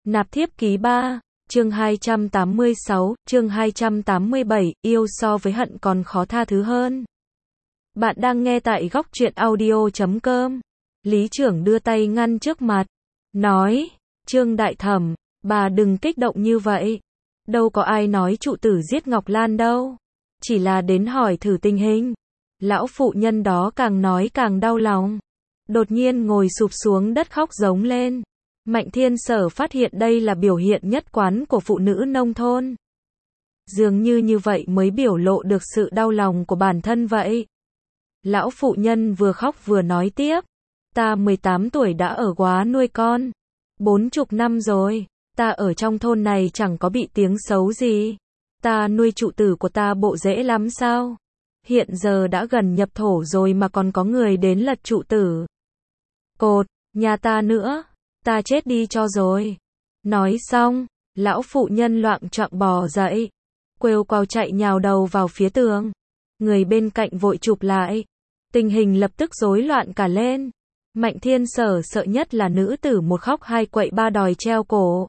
Nạp thiếp ký 3, chương 286, chương 287, yêu so với hận còn khó tha thứ hơn. Bạn đang nghe tại góc truyện audio.com. Lý trưởng đưa tay ngăn trước mặt, nói, Trương đại thẩm, bà đừng kích động như vậy. Đâu có ai nói trụ tử giết Ngọc Lan đâu. Chỉ là đến hỏi thử tình hình. Lão phụ nhân đó càng nói càng đau lòng. Đột nhiên ngồi sụp xuống đất khóc giống lên. Mạnh Thiên Sở phát hiện đây là biểu hiện nhất quán của phụ nữ nông thôn. Dường như vậy mới biểu lộ được sự đau lòng của bản thân vậy. Lão phụ nhân vừa khóc vừa nói tiếp. Ta 18 tuổi đã ở góa nuôi con. 40 năm rồi. Ta ở trong thôn này chẳng có bị tiếng xấu gì. Ta nuôi trụ tử của ta bộ dễ lắm sao? Hiện giờ đã gần nhập thổ rồi mà còn có người đến lật trụ tử. Cột, nhà ta nữa. Ta chết đi cho rồi. Nói xong, lão phụ nhân loạng choạng bò dậy. Quêu quao chạy nhào đầu vào phía tường. Người bên cạnh vội chụp lại. Tình hình lập tức rối loạn cả lên. Mạnh Thiên Sở sợ nhất là nữ tử một khóc hai quậy ba đòi treo cổ.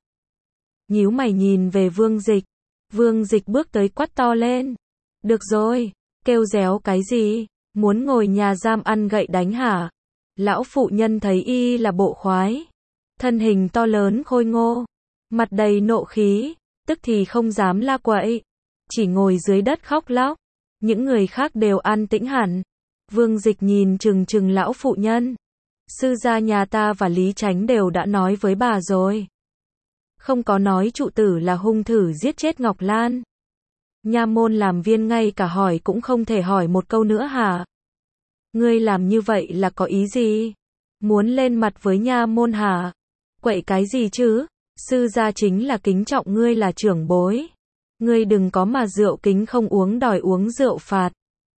Nhíu mày nhìn về Vương Dịch. Vương Dịch bước tới quát to lên. Được rồi, kêu réo cái gì? Muốn ngồi nhà giam ăn gậy đánh hả? Lão phụ nhân thấy y là bộ khoái. Thân hình to lớn khôi ngô. Mặt đầy nộ khí. Tức thì không dám la quậy. Chỉ ngồi dưới đất khóc lóc. Những người khác đều an tĩnh hẳn. Vương Dịch nhìn chừng chừng lão phụ nhân. Sư gia nhà ta và Lý Chánh đều đã nói với bà rồi. Không có nói trụ tử là hung thủ giết chết Ngọc Lan. Nha môn làm viên ngay cả hỏi cũng không thể hỏi một câu nữa hả? Ngươi làm như vậy là có ý gì? Muốn lên mặt với nha môn hả? Quậy cái gì chứ? Sư gia chính là kính trọng ngươi là trưởng bối. Ngươi đừng có mà rượu kính không uống đòi uống rượu phạt.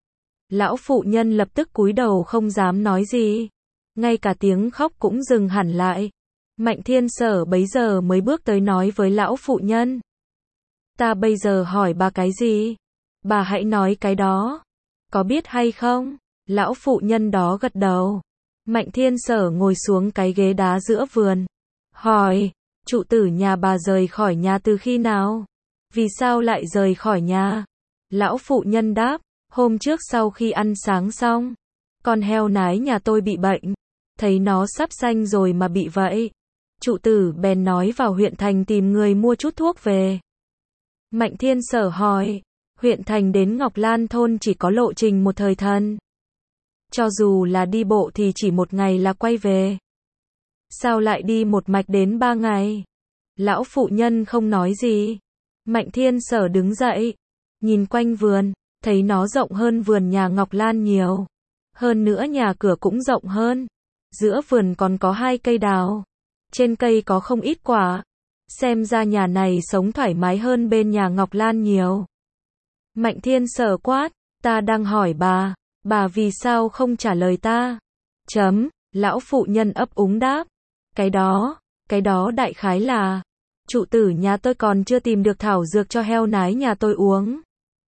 Lão phụ nhân lập tức cúi đầu không dám nói gì. Ngay cả tiếng khóc cũng dừng hẳn lại. Mạnh Thiên Sở bấy giờ mới bước tới nói với lão phụ nhân. Ta bây giờ hỏi bà cái gì? Bà hãy nói cái đó. Có biết hay không? Lão phụ nhân đó gật đầu. Mạnh Thiên Sở ngồi xuống cái ghế đá giữa vườn. Hỏi, trụ tử nhà bà rời khỏi nhà từ khi nào? Vì sao lại rời khỏi nhà? Lão phụ nhân đáp, hôm trước sau khi ăn sáng xong. Con heo nái nhà tôi bị bệnh. Thấy nó sắp sanh rồi mà bị vậy. Trụ tử bèn nói vào huyện thành tìm người mua chút thuốc về. Mạnh Thiên Sở hỏi, huyện thành đến Ngọc Lan thôn chỉ có lộ trình một thời thần. Cho dù là đi bộ thì chỉ một ngày là quay về. Sao lại đi một mạch đến 3 ngày? Lão phụ nhân không nói gì. Mạnh Thiên Sở đứng dậy, nhìn quanh vườn, thấy nó rộng hơn vườn nhà Ngọc Lan nhiều. Hơn nữa nhà cửa cũng rộng hơn. Giữa vườn còn có 2 cây đào. Trên cây có không ít quả. Xem ra nhà này sống thoải mái hơn bên nhà Ngọc Lan nhiều. Mạnh Thiên Sở quát, ta đang hỏi bà vì sao không trả lời ta? Lão phụ nhân ấp úng đáp. Cái đó đại khái là, trụ tử nhà tôi còn chưa tìm được thảo dược cho heo nái nhà tôi uống.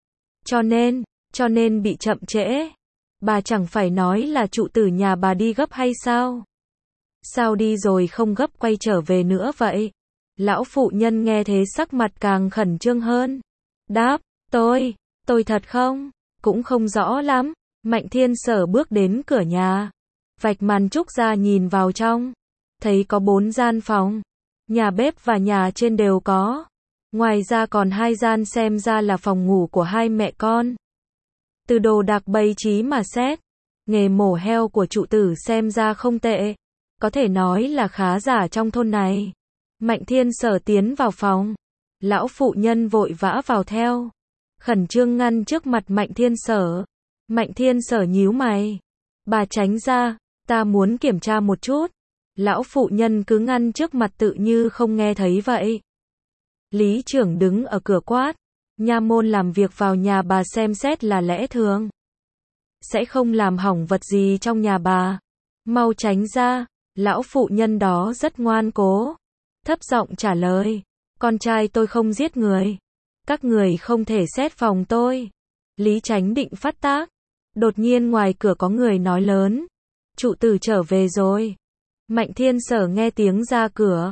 Cho nên bị chậm trễ. Bà chẳng phải nói là trụ tử nhà bà đi gấp hay sao? Sao đi rồi không gấp quay trở về nữa vậy? Lão phụ nhân nghe thế sắc mặt càng khẩn trương hơn. Đáp, tôi thật không? Cũng không rõ lắm. Mạnh Thiên Sở bước đến cửa nhà. Vạch màn trúc ra nhìn vào trong. Thấy có 4 gian phòng. Nhà bếp và nhà trên đều có. Ngoài ra còn 2 gian xem ra là phòng ngủ của 2 mẹ con. Từ đồ đạc bày trí mà xét. Nghề mổ heo của trụ tử xem ra không tệ. Có thể nói là khá giả trong thôn này. Mạnh Thiên Sở tiến vào phòng. Lão phụ nhân vội vã vào theo. Khẩn trương ngăn trước mặt Mạnh Thiên Sở. Mạnh Thiên Sở nhíu mày. Bà tránh ra, ta muốn kiểm tra một chút. Lão phụ nhân cứ ngăn trước mặt tự như không nghe thấy vậy. Lý trưởng đứng ở cửa quát. Nha môn làm việc vào nhà bà xem xét là lẽ thường. Sẽ không làm hỏng vật gì trong nhà bà. Mau tránh ra. Lão phụ nhân đó rất ngoan cố. Thấp giọng trả lời. Con trai tôi không giết người. Các người không thể xét phòng tôi. Lý Chánh định phát tác. Đột nhiên ngoài cửa có người nói lớn. Trụ tử trở về rồi. Mạnh Thiên Sở nghe tiếng ra cửa.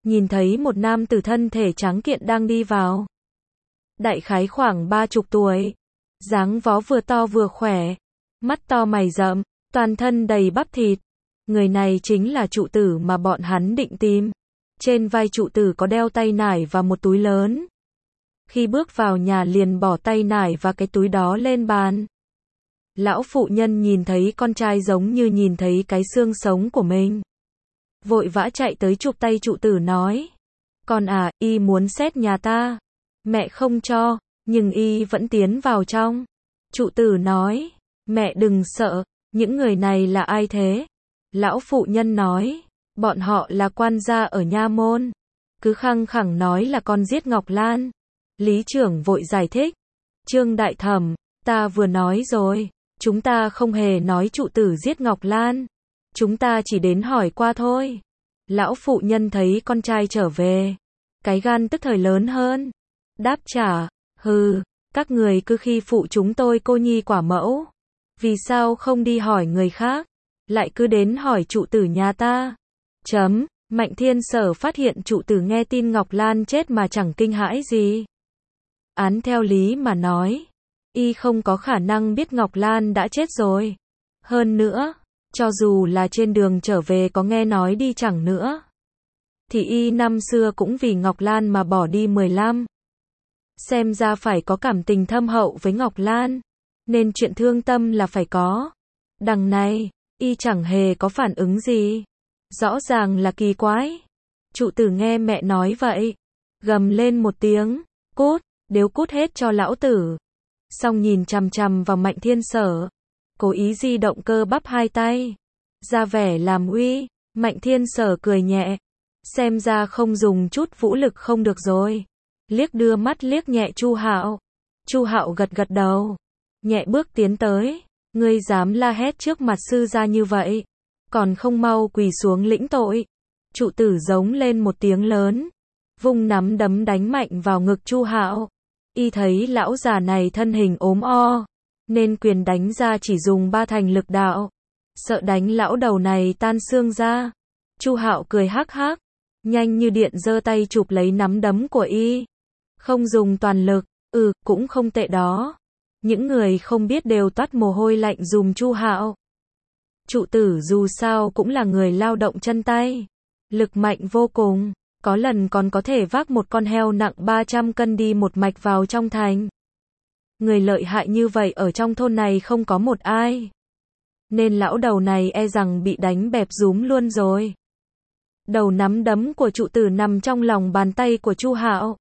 nhìn thấy một nam tử thân thể trắng kiện đang đi vào. Đại khái khoảng 30 tuổi, dáng vó vừa to vừa khỏe, mắt to mày rậm, toàn thân đầy bắp thịt. Người này chính là trụ tử mà bọn hắn định tìm. Trên vai trụ tử có đeo tay nải và một túi lớn. Khi bước vào nhà liền bỏ tay nải và cái túi đó lên bàn. Lão phụ nhân nhìn thấy con trai giống như nhìn thấy cái xương sống của mình. Vội vã chạy tới chụp tay trụ tử nói. Con à, y muốn xét nhà ta. Mẹ không cho, nhưng y vẫn tiến vào trong. Trụ tử nói. Mẹ đừng sợ, những người này là ai thế? Lão phụ nhân nói. Bọn họ là quan gia ở nha môn. Cứ khăng khẳng nói là con giết Ngọc Lan. Lý trưởng vội giải thích. Trương đại thẩm, ta vừa nói rồi. Chúng ta không hề nói trụ tử giết Ngọc Lan. Chúng ta chỉ đến hỏi qua thôi. Lão phụ nhân thấy con trai trở về. Cái gan tức thời lớn hơn. Đáp trả. Hừ, các người cứ khi phụ chúng tôi cô nhi quả mẫu. Vì sao không đi hỏi người khác? Lại cứ đến hỏi trụ tử nhà ta. Mạnh Thiên Sở phát hiện trụ tử nghe tin Ngọc Lan chết mà chẳng kinh hãi gì. Án theo lý mà nói, y không có khả năng biết Ngọc Lan đã chết rồi. Hơn nữa, cho dù là trên đường trở về có nghe nói đi chẳng nữa, thì y năm xưa cũng vì Ngọc Lan mà bỏ đi 15. Xem ra phải có cảm tình thâm hậu với Ngọc Lan, nên chuyện thương tâm là phải có. Đằng này, y chẳng hề có phản ứng gì. Rõ ràng là kỳ quái. Trụ tử nghe mẹ nói vậy, gầm lên một tiếng, cút, đều cút hết cho lão tử. Xong nhìn chằm chằm vào Mạnh Thiên Sở, cố ý di động cơ bắp hai tay, ra vẻ làm uy. Mạnh Thiên Sở cười nhẹ, xem ra không dùng chút vũ lực không được rồi. Liếc đưa mắt liếc nhẹ Chu Hạo. Chu Hạo gật gật đầu, nhẹ bước tiến tới. Ngươi dám la hét trước mặt sư gia như vậy, còn không mau quỳ xuống lĩnh tội. Trụ tử giống lên một tiếng lớn, vung nắm đấm đánh mạnh vào ngực Chu Hạo. Y thấy lão già này thân hình ốm o, nên quyền đánh ra chỉ dùng 3 thành lực đạo. Sợ đánh lão đầu này tan xương ra. Chu Hạo cười hắc hắc, nhanh như điện giơ tay chụp lấy nắm đấm của y. Không dùng toàn lực, cũng không tệ đó. Những người không biết đều toát mồ hôi lạnh dùm Chu Hạo. Trụ tử dù sao cũng là người lao động chân tay, lực mạnh vô cùng, có lần còn có thể vác một con heo nặng 300 cân đi một mạch vào trong thành. Người lợi hại như vậy ở trong thôn này không có một ai. Nên lão đầu này e rằng bị đánh bẹp rúm luôn rồi. Đầu nắm đấm của trụ tử nằm trong lòng bàn tay của Chu Hạo.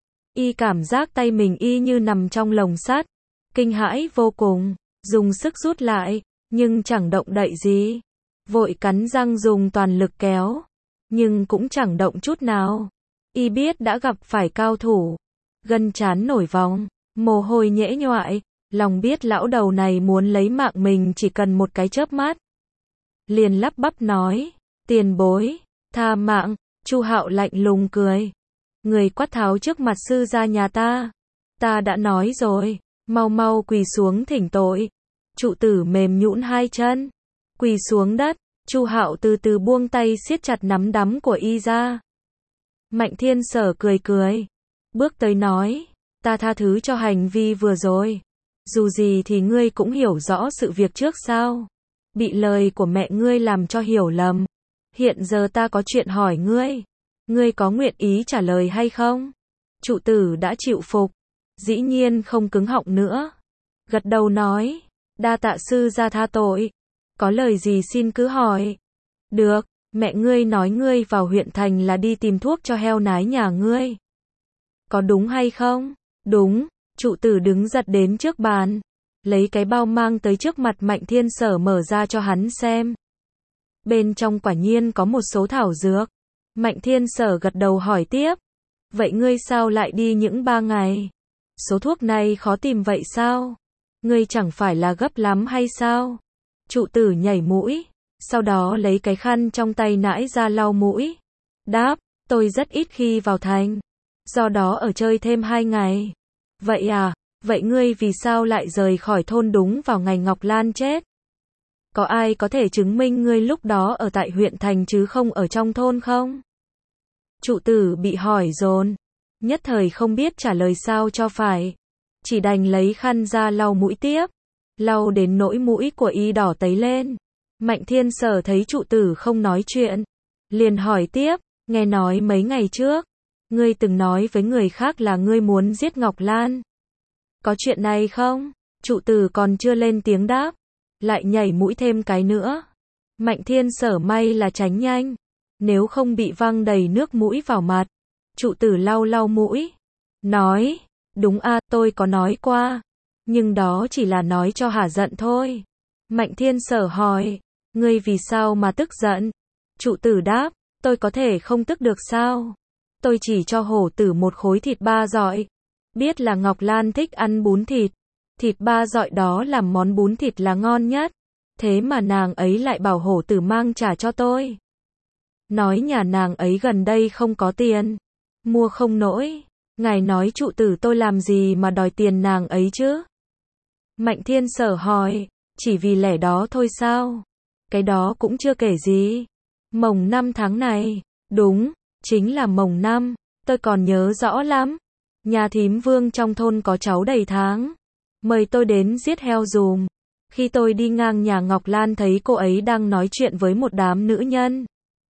Y cảm giác tay mình y như nằm trong lồng sắt, kinh hãi vô cùng, dùng sức rút lại, nhưng chẳng động đậy gì. Vội cắn răng dùng toàn lực kéo, nhưng cũng chẳng động chút nào. Y biết đã gặp phải cao thủ, gân trán nổi vòng, mồ hôi nhễ nhoại, lòng biết lão đầu này muốn lấy mạng mình chỉ cần một cái chớp mắt. Liền lắp bắp nói, tiền bối, tha mạng. Chu Hạo lạnh lùng cười. Người quát tháo trước mặt sư gia nhà ta. Ta đã nói rồi, mau mau quỳ xuống thỉnh tội. Trụ tử mềm nhũn hai chân, quỳ xuống đất. Chu Hạo từ từ buông tay siết chặt nắm đấm của y ra. Mạnh Thiên Sở cười cười, bước tới nói, ta tha thứ cho hành vi vừa rồi. Dù gì thì ngươi cũng hiểu rõ sự việc trước sao. Bị lời của mẹ ngươi làm cho hiểu lầm. Hiện giờ ta có chuyện hỏi ngươi. Ngươi có nguyện ý trả lời hay không? Trụ tử đã chịu phục, dĩ nhiên không cứng họng nữa. Gật đầu nói, đa tạ sư gia tha tội. Có lời gì xin cứ hỏi. Được, mẹ ngươi nói ngươi vào huyện thành là đi tìm thuốc cho heo nái nhà ngươi. Có đúng hay không? Đúng. Trụ tử đứng giật đến trước bàn, lấy cái bao mang tới trước mặt Mạnh Thiên Sở mở ra cho hắn xem. Bên trong quả nhiên có một số thảo dược. Mạnh Thiên Sở gật đầu hỏi tiếp, vậy ngươi sao lại đi những 3 ngày? Số thuốc này khó tìm vậy sao? Ngươi chẳng phải là gấp lắm hay sao? Trụ tử nhảy mũi, sau đó lấy cái khăn trong tay nãi ra lau mũi. Đáp, tôi rất ít khi vào thành, do đó ở chơi thêm 2 ngày. Vậy à, vậy ngươi vì sao lại rời khỏi thôn đúng vào ngày Ngọc Lan chết? Có ai có thể chứng minh ngươi lúc đó ở tại huyện thành chứ không ở trong thôn không? Trụ tử bị hỏi dồn, nhất thời không biết trả lời sao cho phải, chỉ đành lấy khăn ra lau mũi tiếp, lau đến nỗi mũi của y đỏ tấy lên. Mạnh Thiên Sở thấy trụ tử không nói chuyện, liền hỏi tiếp, nghe nói mấy ngày trước, ngươi từng nói với người khác là ngươi muốn giết Ngọc Lan. Có chuyện này không? Trụ tử còn chưa lên tiếng đáp, lại nhảy mũi thêm cái nữa. Mạnh Thiên Sở may là tránh nhanh, nếu không bị văng đầy nước mũi vào mặt. Trụ tử lau lau mũi, nói, đúng a, tôi có nói qua, nhưng đó chỉ là nói cho hả giận thôi. Mạnh Thiên Sở hỏi, ngươi vì sao mà tức giận? Trụ tử đáp, tôi có thể không tức được sao? Tôi chỉ cho hổ tử một khối thịt ba dọi. Biết là Ngọc Lan thích ăn bún thịt. Thịt ba dọi đó làm món bún thịt là ngon nhất. Thế mà nàng ấy lại bảo hổ tử mang trả cho tôi. Nói nhà nàng ấy gần đây không có tiền. Mua không nổi. Ngài nói trụ tử tôi làm gì mà đòi tiền nàng ấy chứ? Mạnh Thiên Sở hỏi, chỉ vì lẽ đó thôi sao? Cái đó cũng chưa kể gì. Mồng 5 tháng này, đúng, chính là mồng 5, tôi còn nhớ rõ lắm. Nhà thím Vương trong thôn có cháu đầy tháng, mời tôi đến giết heo dùm. Khi tôi đi ngang nhà Ngọc Lan thấy cô ấy đang nói chuyện với một đám nữ nhân.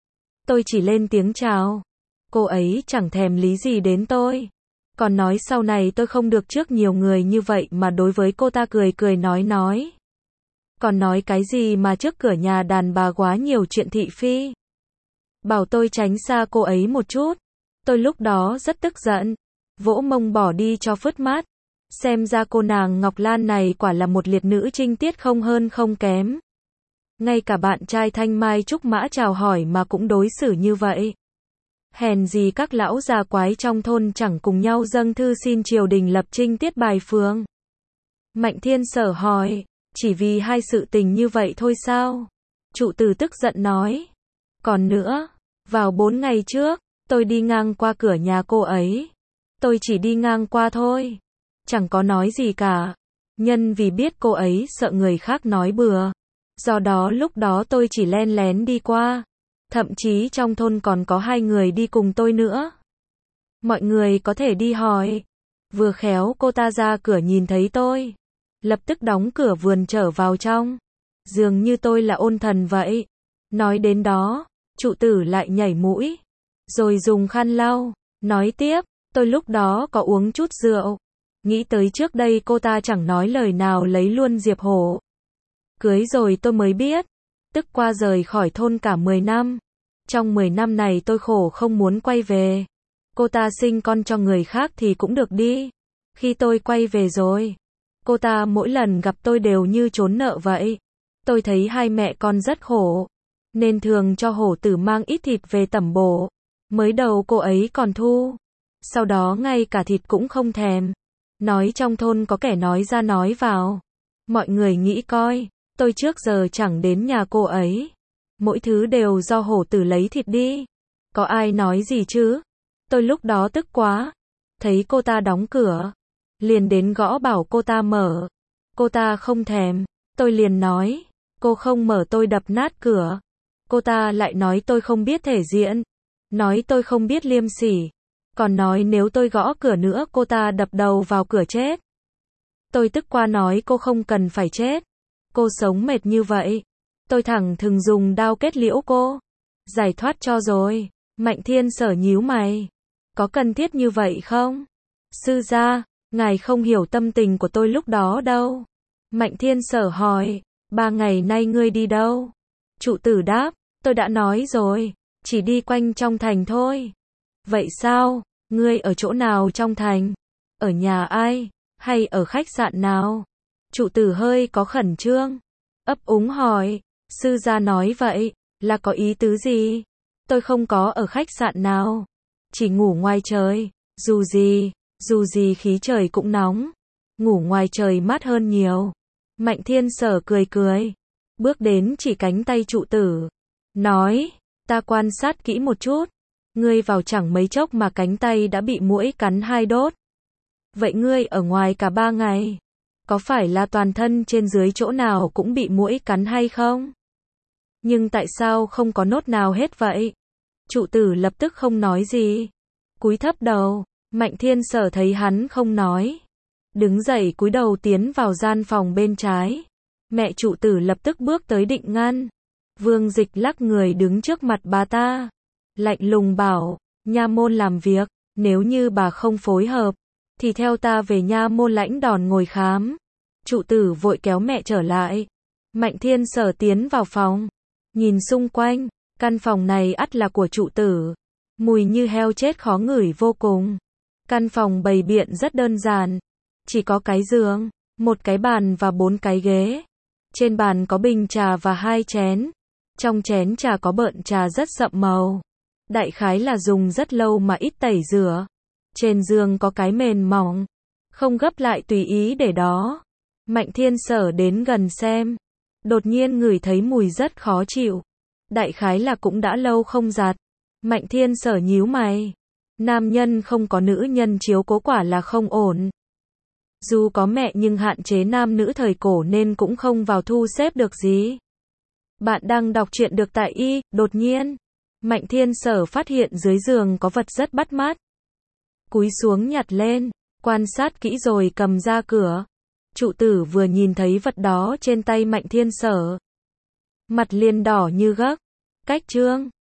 Tôi chỉ lên tiếng chào. Cô ấy chẳng thèm lý gì đến tôi. Còn nói sau này tôi không được trước nhiều người như vậy mà đối với cô ta cười cười nói. Còn nói cái gì mà trước cửa nhà đàn bà quá nhiều chuyện thị phi. Bảo tôi tránh xa cô ấy một chút. Tôi lúc đó rất tức giận. Vỗ mông bỏ đi cho phứt mát. Xem ra cô nàng Ngọc Lan này quả là một liệt nữ trinh tiết không hơn không kém. Ngay cả bạn trai Thanh Mai Trúc Mã chào hỏi mà cũng đối xử như vậy. Hèn gì các lão già quái trong thôn chẳng cùng nhau dâng thư xin triều đình lập trinh tiết bài phương. Mạnh Thiên Sở hỏi, chỉ vì hai sự tình như vậy thôi sao? Trụ tử tức giận nói. Còn nữa, vào 4 ngày trước, tôi đi ngang qua cửa nhà cô ấy. Tôi chỉ đi ngang qua thôi. Chẳng có nói gì cả. Nhân vì biết cô ấy sợ người khác nói bừa. Do đó lúc đó tôi chỉ len lén đi qua. Thậm chí trong thôn còn có 2 người đi cùng tôi nữa. Mọi người có thể đi hỏi. Vừa khéo cô ta ra cửa nhìn thấy tôi. Lập tức đóng cửa vườn trở vào trong. Dường như tôi là ôn thần vậy. Nói đến đó, trụ tử lại nhảy mũi. Rồi dùng khăn lau. Nói tiếp, tôi lúc đó có uống chút rượu. Nghĩ tới trước đây cô ta chẳng nói lời nào lấy luôn Diệp Hổ. Cưới rồi tôi mới biết. Tức qua rời khỏi thôn cả 10 năm. Trong 10 năm này tôi khổ không muốn quay về. Cô ta sinh con cho người khác thì cũng được đi. Khi tôi quay về rồi, cô ta mỗi lần gặp tôi đều như trốn nợ vậy. Tôi thấy hai mẹ con rất khổ, nên thường cho hổ tử mang ít thịt về tẩm bổ. Mới đầu cô ấy còn thu, sau đó ngay cả thịt cũng không thèm. Nói trong thôn có kẻ nói ra nói vào. Mọi người nghĩ coi, tôi trước giờ chẳng đến nhà cô ấy. Mỗi thứ đều do hổ tử lấy thịt đi. Có ai nói gì chứ? Tôi lúc đó tức quá. Thấy cô ta đóng cửa. Liền đến gõ bảo cô ta mở. Cô ta không thèm. Tôi liền nói. Cô không mở tôi đập nát cửa. Cô ta lại nói tôi không biết thể diện. Nói tôi không biết liêm sỉ. Còn nói nếu tôi gõ cửa nữa cô ta đập đầu vào cửa chết. Tôi tức quá nói cô không cần phải chết. Cô sống mệt như vậy. Tôi thẳng thừng dùng đao kết liễu cô. Giải thoát cho rồi. Mạnh Thiên Sở nhíu mày. Có cần thiết như vậy không? Sư gia, ngài không hiểu tâm tình của tôi lúc đó đâu. Mạnh Thiên Sở hỏi. 3 ngày nay ngươi đi đâu? Trụ tử đáp. Tôi đã nói rồi. Chỉ đi quanh trong thành thôi. Vậy sao? Ngươi ở chỗ nào trong thành? Ở nhà ai? Hay ở khách sạn nào? Trụ tử hơi có khẩn trương. Ấp úng hỏi. Sư gia nói vậy, là có ý tứ gì? Tôi không có ở khách sạn nào. Chỉ ngủ ngoài trời. Dù gì khí trời cũng nóng. Ngủ ngoài trời mát hơn nhiều. Mạnh Thiên Sở cười cười. Bước đến chỉ cánh tay trụ tử. Nói, ta quan sát kỹ một chút. Ngươi vào chẳng mấy chốc mà cánh tay đã bị muỗi cắn 2 đốt. Vậy ngươi ở ngoài cả 3 ngày. Có phải là toàn thân trên dưới chỗ nào cũng bị muỗi cắn hay không? Nhưng tại sao không có nốt nào hết vậy? Trụ tử lập tức không nói gì. Cúi thấp đầu. Mạnh Thiên Sở thấy hắn không nói. Đứng dậy cúi đầu tiến vào gian phòng bên trái. Mẹ trụ tử lập tức bước tới định ngăn. Vương Dịch lắc người đứng trước mặt bà ta. Lạnh lùng bảo, nha môn làm việc, nếu như bà không phối hợp, thì theo ta về nha môn lãnh đòn ngồi khám. Trụ tử vội kéo mẹ trở lại. Mạnh Thiên Sở tiến vào phòng. Nhìn xung quanh, căn phòng này ắt là của trụ tử. Mùi như heo chết khó ngửi vô cùng. Căn phòng bày biện rất đơn giản. Chỉ có cái giường, một cái bàn và 4 cái ghế. Trên bàn có bình trà và 2 chén. Trong chén trà có bợn trà rất sậm màu. Đại khái là dùng rất lâu mà ít tẩy rửa. Trên giường có cái mền mỏng. Không gấp lại tùy ý để đó. Mạnh Thiên Sở đến gần xem. Đột nhiên ngửi thấy mùi rất khó chịu. Đại khái là cũng đã lâu không giặt. Mạnh Thiên Sở nhíu mày. Nam nhân không có nữ nhân chiếu cố quả là không ổn. Dù có mẹ nhưng hạn chế nam nữ thời cổ nên cũng không vào thu xếp được gì. Bạn đang đọc truyện được tại đột nhiên. Mạnh Thiên Sở phát hiện dưới giường có vật rất bắt mắt. Cúi xuống nhặt lên, quan sát kỹ rồi cầm ra cửa. Trụ tử vừa nhìn thấy vật đó trên tay Mạnh Thiên Sở. Mặt liền đỏ như gấc. Cách trương.